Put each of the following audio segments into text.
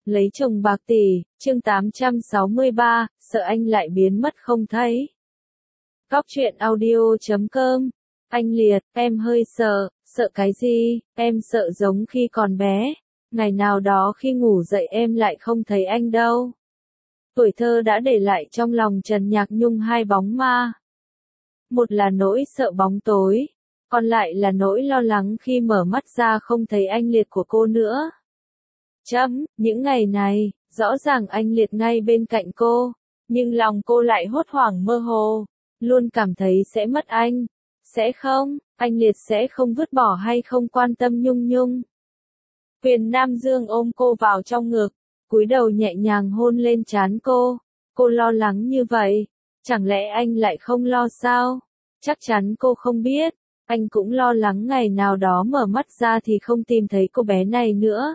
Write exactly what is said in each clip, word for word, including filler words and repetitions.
Lấy chồng bạc tỷ, chương tám trăm sáu mươi ba, sợ anh lại biến mất không thấy. Góc truyện audio chấm com. Anh Liệt, em hơi sợ, sợ cái gì, em sợ giống khi còn bé. Ngày nào đó khi ngủ dậy em lại không thấy anh đâu. Tuổi thơ đã để lại trong lòng Trần Nhạc Nhung hai bóng ma. Một là nỗi sợ bóng tối, còn lại là nỗi lo lắng khi mở mắt ra không thấy anh Liệt của cô nữa. Chấm, những ngày này, rõ ràng anh Liệt ngay bên cạnh cô, nhưng lòng cô lại hốt hoảng mơ hồ, luôn cảm thấy sẽ mất anh. Sẽ không, anh Liệt sẽ không vứt bỏ hay không quan tâm Nhung Nhung. Huyền Nam Dương ôm cô vào trong ngực, cúi đầu nhẹ nhàng hôn lên trán cô. Cô lo lắng như vậy, chẳng lẽ anh lại không lo sao? Chắc chắn cô không biết, anh cũng lo lắng ngày nào đó mở mắt ra thì không tìm thấy cô bé này nữa.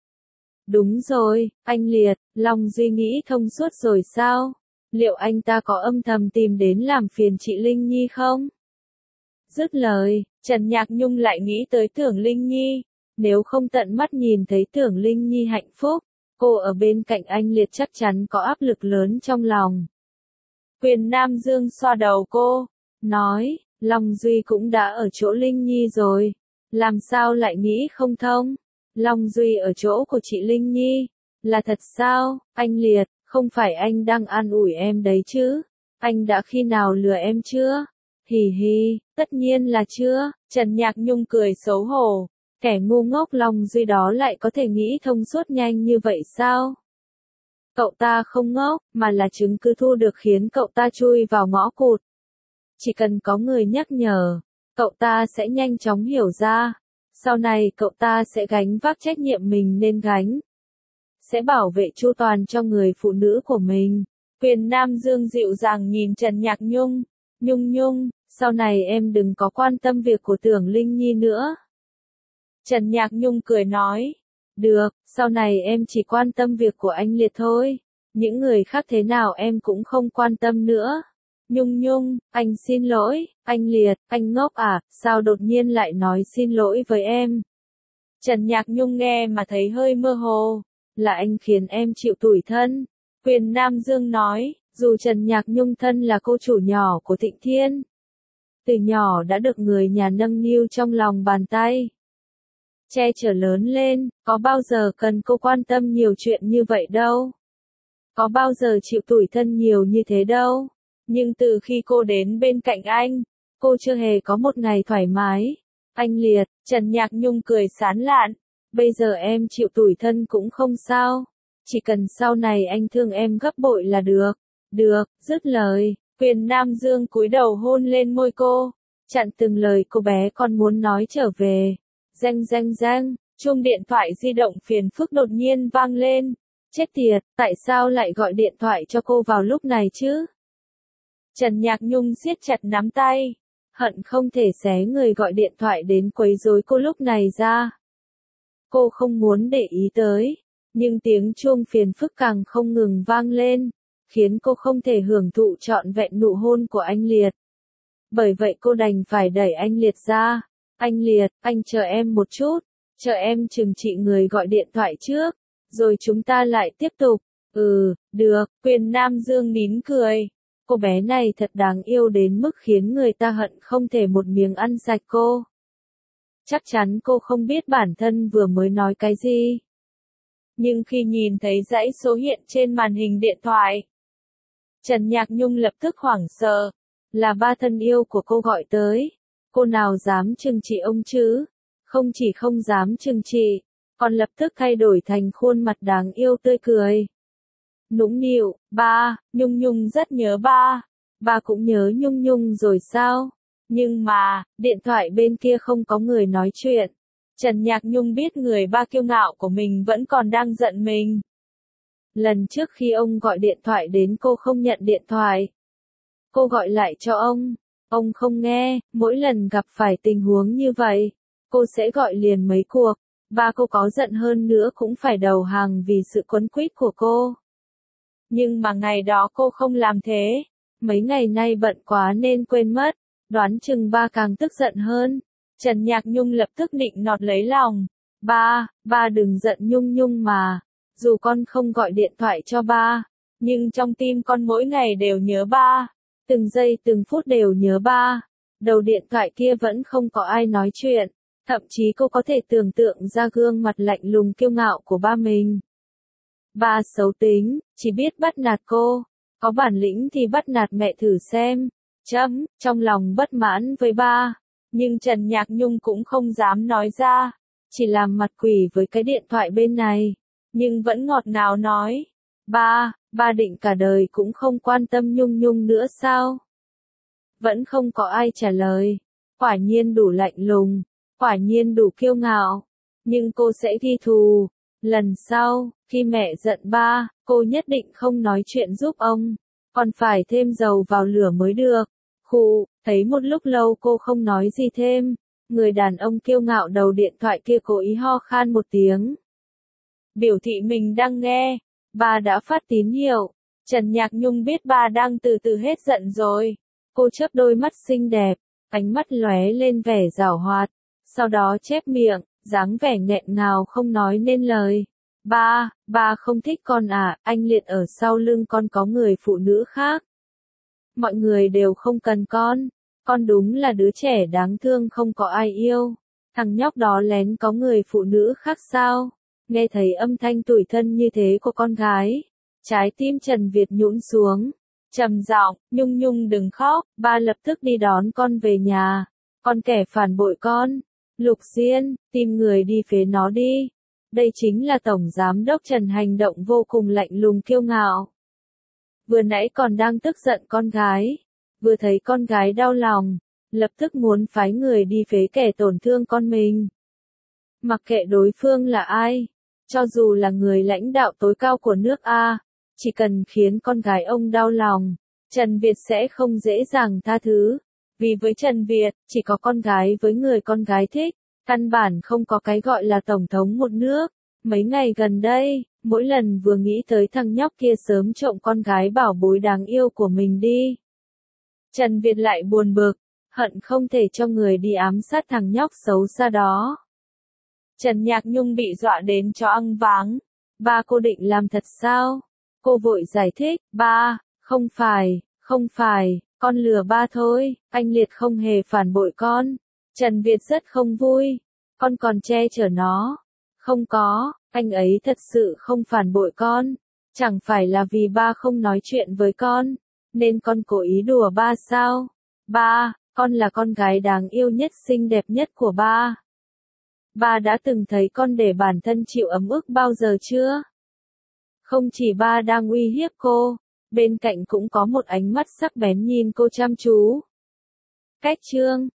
Đúng rồi, anh Liệt, Long Duy nghĩ thông suốt rồi sao? Liệu anh ta có âm thầm tìm đến làm phiền chị Linh Nhi không? Dứt lời, Trần Nhạc Nhung lại nghĩ tới Tưởng Linh Nhi. Nếu không tận mắt nhìn thấy Tưởng Linh Nhi hạnh phúc, cô ở bên cạnh anh Liệt chắc chắn có áp lực lớn trong lòng. Huyền Nam Dương xoa đầu cô, nói, Long Duy cũng đã ở chỗ Linh Nhi rồi, làm sao lại nghĩ không thông? Long Duy ở chỗ của chị Linh Nhi, là thật sao, anh Liệt, không phải anh đang an ủi em đấy chứ? Anh đã khi nào lừa em chưa? Hì hì, tất nhiên là chưa, Trần Nhạc Nhung cười xấu hổ. Kẻ ngu ngốc Long Duy đó lại có thể nghĩ thông suốt nhanh như vậy sao? Cậu ta không ngốc, mà là chứng cứ thu được khiến cậu ta chui vào ngõ cụt. Chỉ cần có người nhắc nhở, cậu ta sẽ nhanh chóng hiểu ra. Sau này cậu ta sẽ gánh vác trách nhiệm mình nên gánh. Sẽ bảo vệ chu toàn cho người phụ nữ của mình. Huyền Nam Dương dịu dàng nhìn Trần Nhạc Nhung. Nhung Nhung, sau này em đừng có quan tâm việc của Tưởng Linh Nhi nữa. Trần Nhạc Nhung cười nói. Được, sau này em chỉ quan tâm việc của anh Liệt thôi. Những người khác thế nào em cũng không quan tâm nữa. Nhung Nhung, anh xin lỗi, anh Liệt, anh ngốc à, sao đột nhiên lại nói xin lỗi với em? Trần Nhạc Nhung nghe mà thấy hơi mơ hồ, là anh khiến em chịu tủi thân. Huyền Nam Dương nói, dù Trần Nhạc Nhung thân là cô chủ nhỏ của Thịnh Thiên. Từ nhỏ đã được người nhà nâng niu trong lòng bàn tay. Che chở lớn lên, có bao giờ cần cô quan tâm nhiều chuyện như vậy đâu. Có bao giờ chịu tủi thân nhiều như thế đâu. Nhưng từ khi cô đến bên cạnh anh, cô chưa hề có một ngày thoải mái. Anh Liệt, Trần Nhạc Nhung cười sán lạn. Bây giờ em chịu tủi thân cũng không sao. Chỉ cần sau này anh thương em gấp bội là được. Được, dứt lời, Huyền Nam Dương cúi đầu hôn lên môi cô. Chặn từng lời cô bé còn muốn nói trở về. Reng reng reng, chuông điện thoại di động phiền phức đột nhiên vang lên. Chết tiệt, tại sao lại gọi điện thoại cho cô vào lúc này chứ? Trần Nhạc Nhung siết chặt nắm tay, hận không thể xé người gọi điện thoại đến quấy rối cô lúc này ra. Cô không muốn để ý tới, nhưng tiếng chuông phiền phức càng không ngừng vang lên, khiến cô không thể hưởng thụ trọn vẹn nụ hôn của anh Liệt. Bởi vậy cô đành phải đẩy anh Liệt ra. Anh Liệt, anh chờ em một chút, chờ em trừng trị người gọi điện thoại trước, rồi chúng ta lại tiếp tục. Ừ, được, Huyền Nam Dương nín cười. Cô bé này thật đáng yêu đến mức khiến người ta hận không thể một miếng ăn sạch cô. Chắc chắn cô không biết bản thân vừa mới nói cái gì. Nhưng khi nhìn thấy dãy số hiện trên màn hình điện thoại, Trần Nhạc Nhung lập tức hoảng sợ. Là ba thân yêu của cô gọi tới. Cô nào dám trừng trị ông chứ? Không chỉ không dám trừng trị, còn lập tức thay đổi thành khuôn mặt đáng yêu tươi cười. Nũng nịu, ba, Nhung Nhung rất nhớ ba. Ba cũng nhớ Nhung Nhung rồi sao? Nhưng mà, điện thoại bên kia không có người nói chuyện. Trần Nhạc Nhung biết người ba kiêu ngạo của mình vẫn còn đang giận mình. Lần trước khi ông gọi điện thoại đến cô không nhận điện thoại. Cô gọi lại cho ông. Ông không nghe, mỗi lần gặp phải tình huống như vậy, cô sẽ gọi liền mấy cuộc. Ba cô có giận hơn nữa cũng phải đầu hàng vì sự quấn quýt của cô. Nhưng mà ngày đó cô không làm thế. Mấy ngày nay bận quá nên quên mất. Đoán chừng ba càng tức giận hơn. Trần Nhạc Nhung lập tức nịnh nọt lấy lòng. Ba, ba đừng giận Nhung Nhung mà. Dù con không gọi điện thoại cho ba, nhưng trong tim con mỗi ngày đều nhớ ba. Từng giây từng phút đều nhớ ba. Đầu điện thoại kia vẫn không có ai nói chuyện. Thậm chí cô có thể tưởng tượng ra gương mặt lạnh lùng kiêu ngạo của ba mình. Ba xấu tính, chỉ biết bắt nạt cô. Có bản lĩnh thì bắt nạt mẹ thử xem. Chấm, trong lòng bất mãn với ba. Nhưng Trần Nhạc Nhung cũng không dám nói ra. Chỉ làm mặt quỷ với cái điện thoại bên này. Nhưng vẫn ngọt ngào nói. Ba, ba định cả đời cũng không quan tâm Nhung Nhung nữa sao? Vẫn không có ai trả lời. Quả nhiên đủ lạnh lùng. Quả nhiên đủ kiêu ngạo. Nhưng cô sẽ ghi thù. Lần sau, khi mẹ giận ba, cô nhất định không nói chuyện giúp ông. Còn phải thêm dầu vào lửa mới được. Khụ, thấy một lúc lâu cô không nói gì thêm. Người đàn ông kiêu ngạo đầu điện thoại kia cố ý ho khan một tiếng. Biểu thị mình đang nghe. Ba đã phát tín hiệu. Trần Nhạc Nhung biết ba đang từ từ hết giận rồi. Cô chớp đôi mắt xinh đẹp. Ánh mắt lóe lên vẻ giảo hoạt. Sau đó chép miệng, dáng vẻ nghẹn ngào không nói nên lời. Ba, ba không thích con à, anh Liệt ở sau lưng con có người phụ nữ khác. Mọi người đều không cần con. Con đúng là đứa trẻ đáng thương không có ai yêu. Thằng nhóc đó lén có người phụ nữ khác sao? Nghe thấy âm thanh tủi thân như thế của con gái. Trái tim Trần Việt nhũn xuống. Trầm giọng, Nhung Nhung đừng khóc, ba lập tức đi đón con về nhà. Con kẻ phản bội con. Lục Diên, tìm người đi phế nó đi. Đây chính là Tổng Giám đốc Trần hành động vô cùng lạnh lùng kiêu ngạo. Vừa nãy còn đang tức giận con gái. Vừa thấy con gái đau lòng. Lập tức muốn phái người đi phế kẻ tổn thương con mình. Mặc kệ đối phương là ai. Cho dù là người lãnh đạo tối cao của nước A. Chỉ cần khiến con gái ông đau lòng. Trần Việt sẽ không dễ dàng tha thứ. Vì với Trần Việt, chỉ có con gái với người con gái thích. Căn bản không có cái gọi là tổng thống một nước. Mấy ngày gần đây, mỗi lần vừa nghĩ tới thằng nhóc kia sớm trộm con gái bảo bối đáng yêu của mình đi. Trần Việt lại buồn bực, hận không thể cho người đi ám sát thằng nhóc xấu xa đó. Trần Nhạc Nhung bị dọa đến choáng váng. Ba cô định làm thật sao? Cô vội giải thích, ba, không phải, không phải, con lừa ba thôi, anh Liệt không hề phản bội con. Trần Việt rất không vui, con còn che chở nó. Không có, anh ấy thật sự không phản bội con. Chẳng phải là vì ba không nói chuyện với con, nên con cố ý đùa ba sao? Ba, con là con gái đáng yêu nhất xinh đẹp nhất của ba. Ba đã từng thấy con để bản thân chịu ấm ức bao giờ chưa? Không chỉ ba đang uy hiếp cô, bên cạnh cũng có một ánh mắt sắc bén nhìn cô chăm chú. Cách chương